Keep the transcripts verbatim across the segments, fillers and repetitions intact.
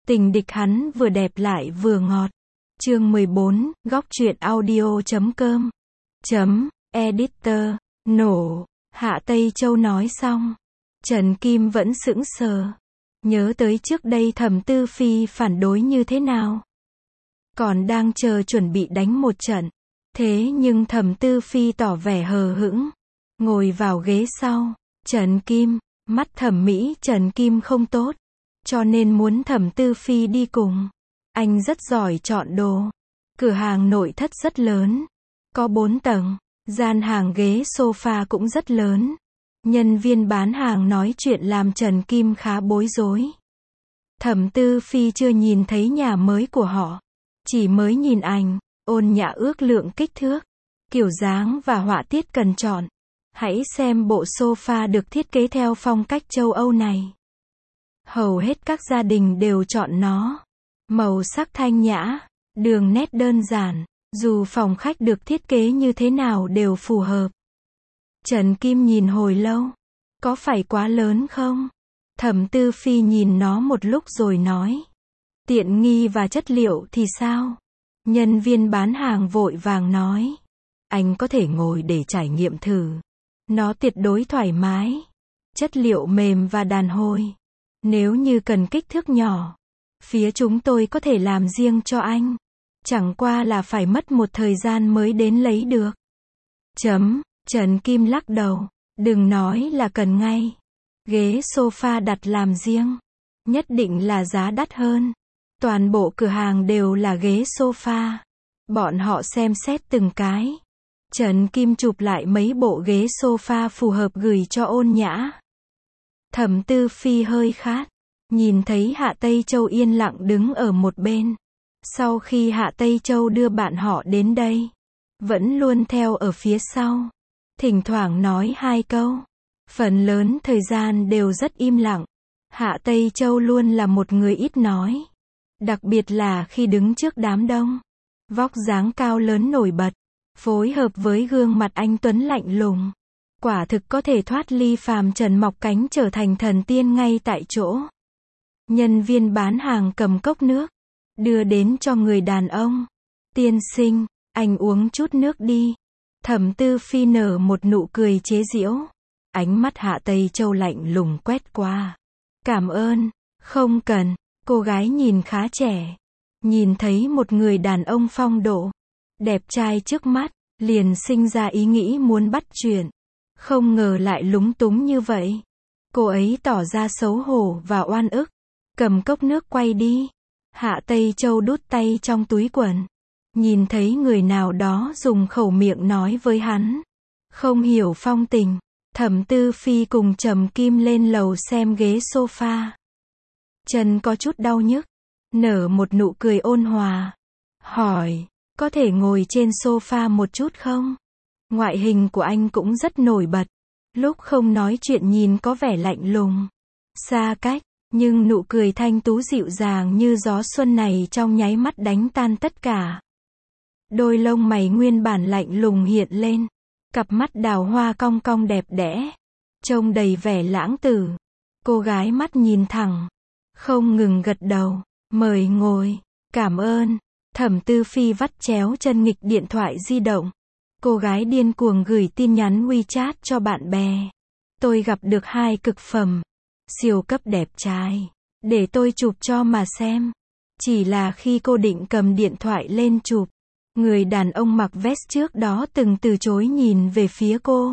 Tình địch hắn vừa đẹp lại vừa ngọt. Chương mười bốn, góc truyện audio chấm com. Chấm, editor, nổ. Hạ Tây Châu nói xong. Trần Kim vẫn sững sờ. Nhớ tới trước đây Thẩm Tư Phi phản đối như thế nào. Còn đang chờ chuẩn bị đánh một trận. Thế nhưng Thẩm Tư Phi tỏ vẻ hờ hững. Ngồi vào ghế sau. Trần Kim, mắt thẩm mỹ Trần Kim không tốt. Cho nên muốn Thẩm Tư Phi đi cùng. Anh rất giỏi chọn đồ. Cửa hàng nội thất rất lớn. Có bốn tầng. Gian hàng ghế sofa cũng rất lớn. Nhân viên bán hàng nói chuyện làm Trần Kim khá bối rối. Thẩm Tư Phi chưa nhìn thấy nhà mới của họ. Chỉ mới nhìn ảnh, ôn nhã ước lượng kích thước, kiểu dáng và họa tiết cần chọn. Hãy xem bộ sofa được thiết kế theo phong cách châu Âu này. Hầu hết các gia đình đều chọn nó. Màu sắc thanh nhã, đường nét đơn giản, dù phòng khách được thiết kế như thế nào đều phù hợp. Trần Kim nhìn hồi lâu. Có phải quá lớn không? Thẩm Tư Phi nhìn nó một lúc rồi nói. Tiện nghi và chất liệu thì sao? Nhân viên bán hàng vội vàng nói. Anh có thể ngồi để trải nghiệm thử. Nó tuyệt đối thoải mái. Chất liệu mềm và đàn hồi. Nếu như cần kích thước nhỏ, phía chúng tôi có thể làm riêng cho anh. Chẳng qua là phải mất một thời gian mới đến lấy được. Chấm, Trần Kim lắc đầu. Đừng nói là cần ngay. Ghế sofa đặt làm riêng. Nhất định là giá đắt hơn. Toàn bộ cửa hàng đều là ghế sofa. Bọn họ xem xét từng cái. Trần Kim chụp lại mấy bộ ghế sofa phù hợp gửi cho ôn nhã. Thẩm Tư Phi hơi khát. Nhìn thấy Hạ Tây Châu yên lặng đứng ở một bên. Sau khi Hạ Tây Châu đưa bạn họ đến đây, vẫn luôn theo ở phía sau. Thỉnh thoảng nói hai câu. Phần lớn thời gian đều rất im lặng. Hạ Tây Châu luôn là một người ít nói. Đặc biệt là khi đứng trước đám đông. Vóc dáng cao lớn nổi bật. Phối hợp với gương mặt anh tuấn lạnh lùng. Quả thực có thể thoát ly phàm trần mọc cánh trở thành thần tiên ngay tại chỗ. Nhân viên bán hàng cầm cốc nước. Đưa đến cho người đàn ông. Tiên sinh, anh uống chút nước đi. Thẩm Tư Phi nở một nụ cười chế giễu. Ánh mắt Hạ Tây Châu lạnh lùng quét qua. Cảm ơn, không cần. Cô gái nhìn khá trẻ. Nhìn thấy một người đàn ông phong độ, đẹp trai trước mắt, liền sinh ra ý nghĩ muốn bắt chuyện. Không ngờ lại lúng túng như vậy. Cô ấy tỏ ra xấu hổ và oan ức. Cầm cốc nước quay đi. Hạ Tây Châu đút tay trong túi quần. Nhìn thấy người nào đó dùng khẩu miệng nói với hắn. Không hiểu phong tình. Thẩm Tư Phi cùng Trầm Kim lên lầu xem ghế sofa. Chân có chút đau nhức. Nở một nụ cười ôn hòa. Hỏi, có thể ngồi trên sofa một chút không? Ngoại hình của anh cũng rất nổi bật. Lúc không nói chuyện nhìn có vẻ lạnh lùng. Xa cách, nhưng nụ cười thanh tú dịu dàng như gió xuân này trong nháy mắt đánh tan tất cả. Đôi lông mày nguyên bản lạnh lùng hiện lên. Cặp mắt đào hoa cong cong đẹp đẽ. Trông đầy vẻ lãng tử. Cô gái mắt nhìn thẳng. Không ngừng gật đầu. Mời ngồi. Cảm ơn. Thẩm Tư Phi vắt chéo chân nghịch điện thoại di động. Cô gái điên cuồng gửi tin nhắn WeChat cho bạn bè. Tôi gặp được hai cực phẩm. Siêu cấp đẹp trai. Để tôi chụp cho mà xem. Chỉ là khi cô định cầm điện thoại lên chụp, người đàn ông mặc vest trước đó từng từ chối nhìn về phía cô.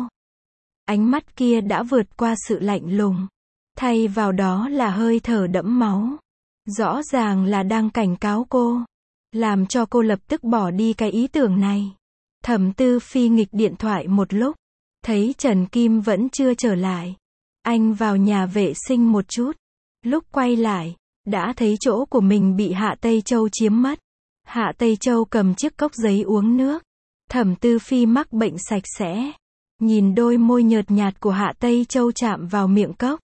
Ánh mắt kia đã vượt qua sự lạnh lùng. Thay vào đó là hơi thở đẫm máu. Rõ ràng là đang cảnh cáo cô. Làm cho cô lập tức bỏ đi cái ý tưởng này. Thẩm Tư Phi nghịch điện thoại một lúc. Thấy Trần Kim vẫn chưa trở lại. Anh vào nhà vệ sinh một chút. Lúc quay lại, đã thấy chỗ của mình bị Hạ Tây Châu chiếm mất. Hạ Tây Châu cầm chiếc cốc giấy uống nước. Thẩm Tư Phi mắc bệnh sạch sẽ. Nhìn đôi môi nhợt nhạt của Hạ Tây Châu chạm vào miệng cốc.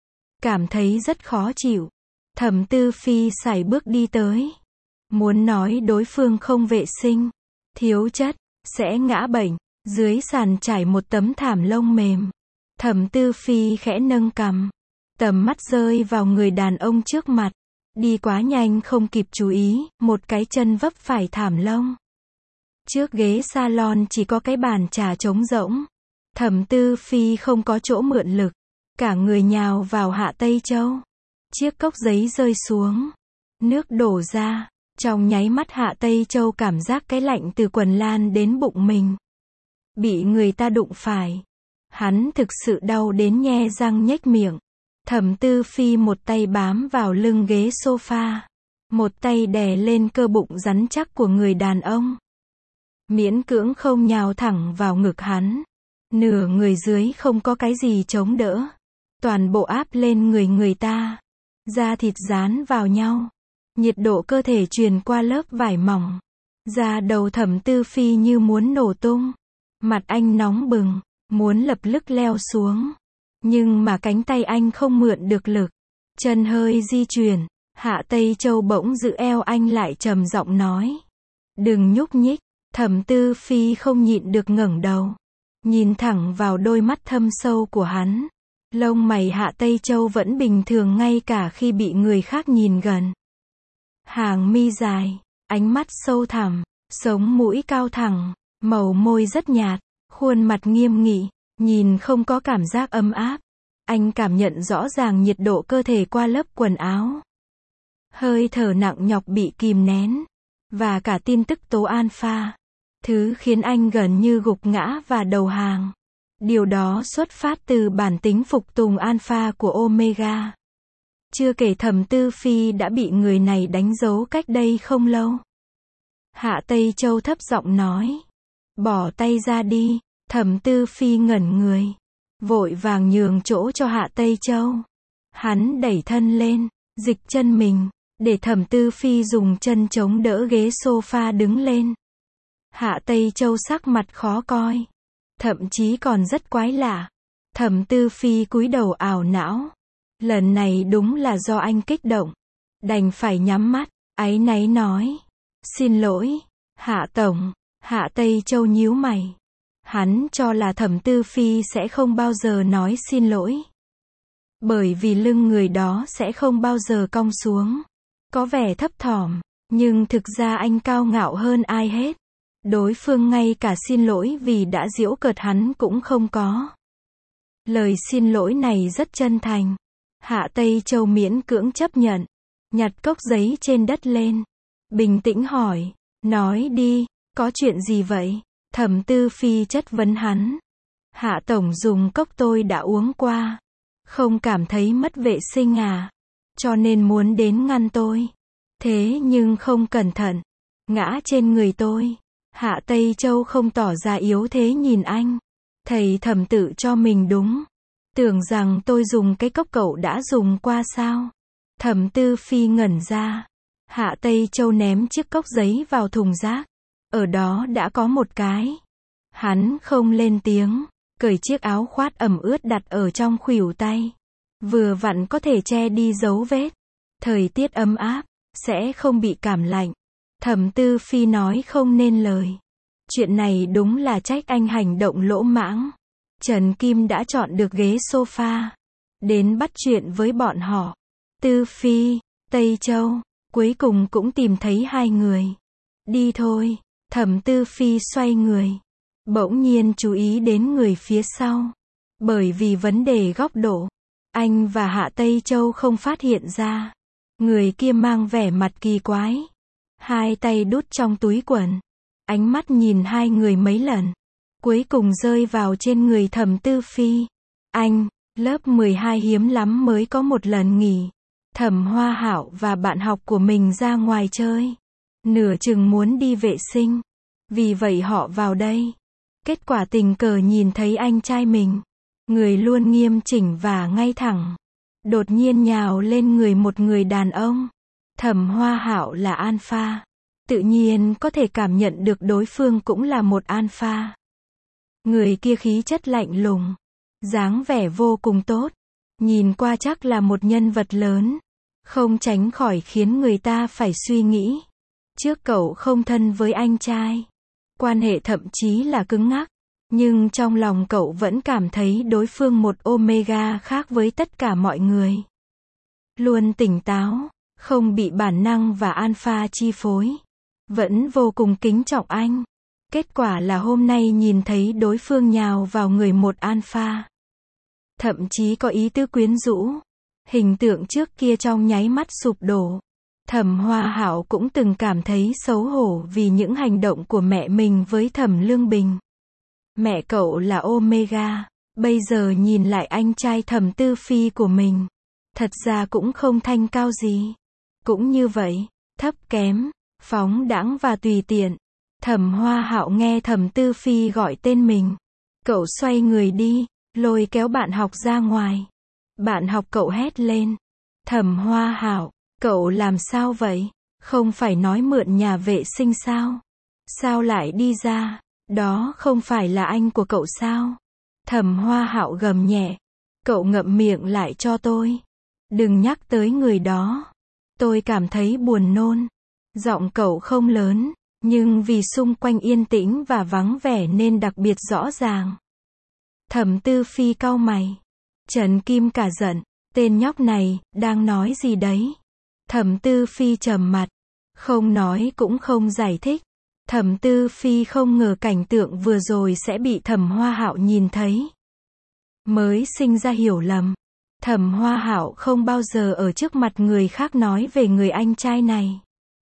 Cảm thấy rất khó chịu. Thẩm Tư Phi sải bước đi tới. Muốn nói đối phương không vệ sinh, thiếu chất, sẽ ngã bệnh. Dưới sàn trải một tấm thảm lông mềm. Thẩm Tư Phi khẽ nâng cằm. Tầm mắt rơi vào người đàn ông trước mặt. Đi quá nhanh không kịp chú ý, một cái chân vấp phải thảm lông. Trước ghế salon chỉ có cái bàn trà trống rỗng. Thẩm Tư Phi không có chỗ mượn lực. Cả người nhào vào Hạ Tây Châu. Chiếc cốc giấy rơi xuống. Nước đổ ra. Trong nháy mắt Hạ Tây Châu cảm giác cái lạnh từ quần lan đến bụng mình. Bị người ta đụng phải. Hắn thực sự đau đến nhe răng nhếch miệng. Thẩm Tư Phi một tay bám vào lưng ghế sofa. Một tay đè lên cơ bụng rắn chắc của người đàn ông. Miễn cưỡng không nhào thẳng vào ngực hắn. Nửa người dưới không có cái gì chống đỡ. Toàn bộ áp lên người người ta. Da thịt dán vào nhau. Nhiệt độ cơ thể truyền qua lớp vải mỏng. Da đầu Thẩm Tư Phi như muốn nổ tung. Mặt anh nóng bừng, muốn lập tức leo xuống. Nhưng mà cánh tay anh không mượn được lực. Chân hơi di chuyển. Hạ Tây Châu bỗng giữ eo anh lại trầm giọng nói. Đừng nhúc nhích. Thẩm Tư Phi không nhịn được ngẩng đầu. Nhìn thẳng vào đôi mắt thâm sâu của hắn. Lông mày Hạ Tây Châu vẫn bình thường ngay cả khi bị người khác nhìn gần. Hàng mi dài, ánh mắt sâu thẳm, sống mũi cao thẳng, màu môi rất nhạt, khuôn mặt nghiêm nghị, nhìn không có cảm giác ấm áp. Anh cảm nhận rõ ràng nhiệt độ cơ thể qua lớp quần áo. Hơi thở nặng nhọc bị kìm nén. Và cả tin tức tố alpha. Thứ khiến anh gần như gục ngã và đầu hàng. Điều đó xuất phát từ bản tính phục tùng alpha của Omega. Chưa kể Thẩm Tư Phi đã bị người này đánh dấu cách đây không lâu. Hạ Tây Châu thấp giọng nói. Bỏ tay ra đi. Thẩm Tư Phi ngẩn người. Vội vàng nhường chỗ cho Hạ Tây Châu. Hắn đẩy thân lên, dịch chân mình, để Thẩm Tư Phi dùng chân chống đỡ ghế sofa đứng lên. Hạ Tây Châu sắc mặt khó coi. Thậm chí còn rất quái lạ. Thẩm Tư Phi cúi đầu ảo não. Lần này đúng là do anh kích động. Đành phải nhắm mắt, áy náy nói. Xin lỗi, Hạ Tổng. Hạ Tây Châu nhíu mày. Hắn cho là Thẩm Tư Phi sẽ không bao giờ nói xin lỗi. Bởi vì lưng người đó sẽ không bao giờ cong xuống. Có vẻ thấp thỏm, nhưng thực ra anh cao ngạo hơn ai hết. Đối phương ngay cả xin lỗi vì đã giễu cợt hắn cũng không có. Lời xin lỗi này rất chân thành. Hạ Tây Châu miễn cưỡng chấp nhận. Nhặt cốc giấy trên đất lên. Bình tĩnh hỏi. Nói đi, có chuyện gì vậy? Thẩm Tư Phi chất vấn hắn. Hạ Tổng dùng cốc tôi đã uống qua. Không cảm thấy mất vệ sinh à? Cho nên muốn đến ngăn tôi. Thế nhưng không cẩn thận. Ngã trên người tôi. Hạ Tây Châu không tỏ ra yếu thế nhìn anh. Thầy Thẩm tự cho mình đúng. Tưởng rằng tôi dùng cái cốc cậu đã dùng qua sao? Thẩm Tư Phi ngẩn ra. Hạ Tây Châu ném chiếc cốc giấy vào thùng rác. Ở đó đã có một cái. Hắn không lên tiếng. Cởi chiếc áo khoác ẩm ướt đặt ở trong khuỷu tay. Vừa vặn có thể che đi dấu vết. Thời tiết ấm áp, sẽ không bị cảm lạnh. Thẩm Tư Phi nói không nên lời. Chuyện này đúng là trách anh hành động lỗ mãng. Trần Kim đã chọn được ghế sofa. Đến bắt chuyện với bọn họ. Tư Phi, Tây Châu, cuối cùng cũng tìm thấy hai người. Đi thôi. Thẩm Tư Phi xoay người. Bỗng nhiên chú ý đến người phía sau. Bởi vì vấn đề góc độ. Anh và Hạ Tây Châu không phát hiện ra. Người kia mang vẻ mặt kỳ quái. Hai tay đút trong túi quần. Ánh mắt nhìn hai người mấy lần. Cuối cùng rơi vào trên người Thẩm Tư Phi. Anh, lớp mười hai hiếm lắm mới có một lần nghỉ. Thẩm Hoa Hạo và bạn học của mình ra ngoài chơi. Nửa chừng muốn đi vệ sinh. Vì vậy họ vào đây. Kết quả tình cờ nhìn thấy anh trai mình. Người luôn nghiêm chỉnh và ngay thẳng. Đột nhiên nhào lên người một người đàn ông. Thẩm Hoa Hạo là alpha. Tự nhiên có thể cảm nhận được đối phương cũng là một alpha. Người kia khí chất lạnh lùng. Dáng vẻ vô cùng tốt. Nhìn qua chắc là một nhân vật lớn. Không tránh khỏi khiến người ta phải suy nghĩ. Trước cậu không thân với anh trai. Quan hệ thậm chí là cứng ngắc. Nhưng trong lòng cậu vẫn cảm thấy đối phương một Omega khác với tất cả mọi người. Luôn tỉnh táo, Không bị bản năng và alpha chi phối. Vẫn vô cùng kính trọng anh. Kết quả là hôm nay nhìn thấy đối phương nhào vào người một alpha. Thậm chí có ý tứ quyến rũ. Hình tượng trước kia trong nháy mắt sụp đổ. Thẩm Hoa Hạo cũng từng cảm thấy xấu hổ vì những hành động của mẹ mình với Thẩm Lương Bình. Mẹ cậu là Omega. Bây giờ nhìn lại anh trai Thẩm Tư Phi của mình. Thật ra cũng không thanh cao gì. Cũng như vậy, thấp kém, phóng đãng và tùy tiện. Thẩm Hoa Hạo nghe Thẩm Tư Phi gọi tên mình. Cậu xoay người đi, lôi kéo bạn học ra ngoài. Bạn học cậu hét lên. Thẩm Hoa Hạo, cậu làm sao vậy? Không phải nói mượn nhà vệ sinh sao? Sao lại đi ra? Đó không phải là anh của cậu sao? Thẩm Hoa Hạo gầm nhẹ. Cậu ngậm miệng lại cho tôi. Đừng nhắc tới người đó. Tôi cảm thấy buồn nôn. Giọng cậu không lớn, nhưng vì xung quanh yên tĩnh và vắng vẻ nên đặc biệt rõ ràng. Thẩm Tư Phi cau mày. Trần Kim cả giận. Tên nhóc này, đang nói gì đấy? Thẩm Tư Phi trầm mặt. Không nói cũng không giải thích. Thẩm Tư Phi không ngờ cảnh tượng vừa rồi sẽ bị Thẩm Hoa Hạo nhìn thấy. Mới sinh ra hiểu lầm. Thẩm Hoa Hạo không bao giờ ở trước mặt người khác nói về người anh trai này.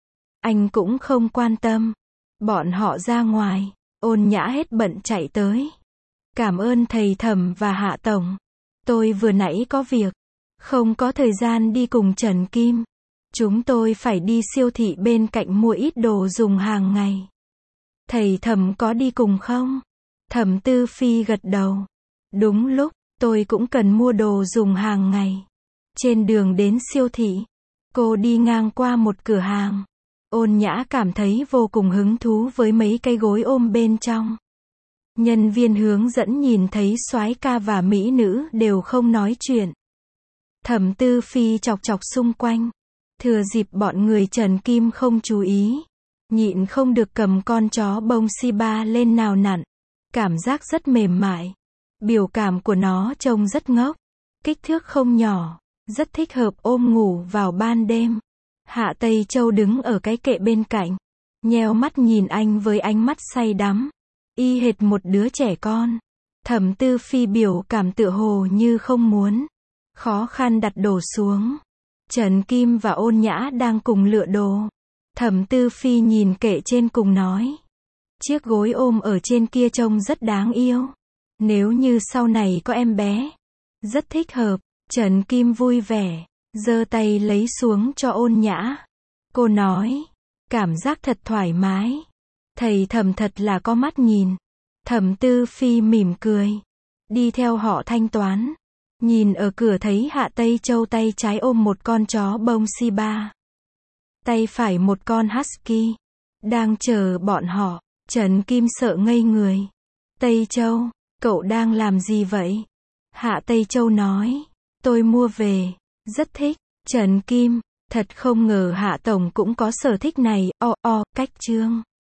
Anh cũng không quan tâm. Bọn họ ra ngoài. Ôn Nhã hết bận chạy tới. Cảm ơn thầy Thẩm và Hạ Tổng. Tôi vừa nãy có việc. Không có thời gian đi cùng Trần Kim. Chúng tôi phải đi siêu thị bên cạnh mua ít đồ dùng hàng ngày. Thầy Thẩm có đi cùng không? Thẩm Tư Phi gật đầu. Đúng lúc, tôi cũng cần mua đồ dùng hàng ngày. Trên đường đến siêu thị, cô đi ngang qua một cửa hàng. Ôn Nhã cảm thấy vô cùng hứng thú với mấy cái gối ôm bên trong. Nhân viên hướng dẫn nhìn thấy soái ca và mỹ nữ đều không nói chuyện. Thẩm Tư Phi chọc chọc xung quanh. Thừa dịp bọn người Trần Kim không chú ý. Nhịn không được cầm con chó bông Shiba lên nào nặn. Cảm giác rất mềm mại. Biểu cảm của nó trông rất ngốc. Kích thước không nhỏ. Rất thích hợp ôm ngủ vào ban đêm. Hạ Tây Châu đứng ở cái kệ bên cạnh. Nheo mắt nhìn anh với ánh mắt say đắm. Y hệt một đứa trẻ con. Thẩm Tư Phi biểu cảm tựa hồ như không muốn. Khó khăn đặt đồ xuống. Trần Kim và Ôn Nhã đang cùng lựa đồ. Thẩm Tư Phi nhìn kệ trên cùng nói. Chiếc gối ôm ở trên kia trông rất đáng yêu. Nếu như sau này có em bé. Rất thích hợp. Trần Kim vui vẻ. Giơ tay lấy xuống cho Ôn Nhã. Cô nói. Cảm giác thật thoải mái. Thầy Thẩm thật là có mắt nhìn. Thẩm Tư Phi mỉm cười. Đi theo họ thanh toán. Nhìn ở cửa thấy Hạ Tây Châu tay trái ôm một con chó bông Shiba. Tay phải một con Husky. Đang chờ bọn họ. Trần Kim sợ ngây người. Tây Châu, cậu đang làm gì vậy? Hạ Tây Châu nói. Tôi mua về. Rất thích. Trần Kim, thật không ngờ Hạ Tổng cũng có sở thích này. O o, cách chương.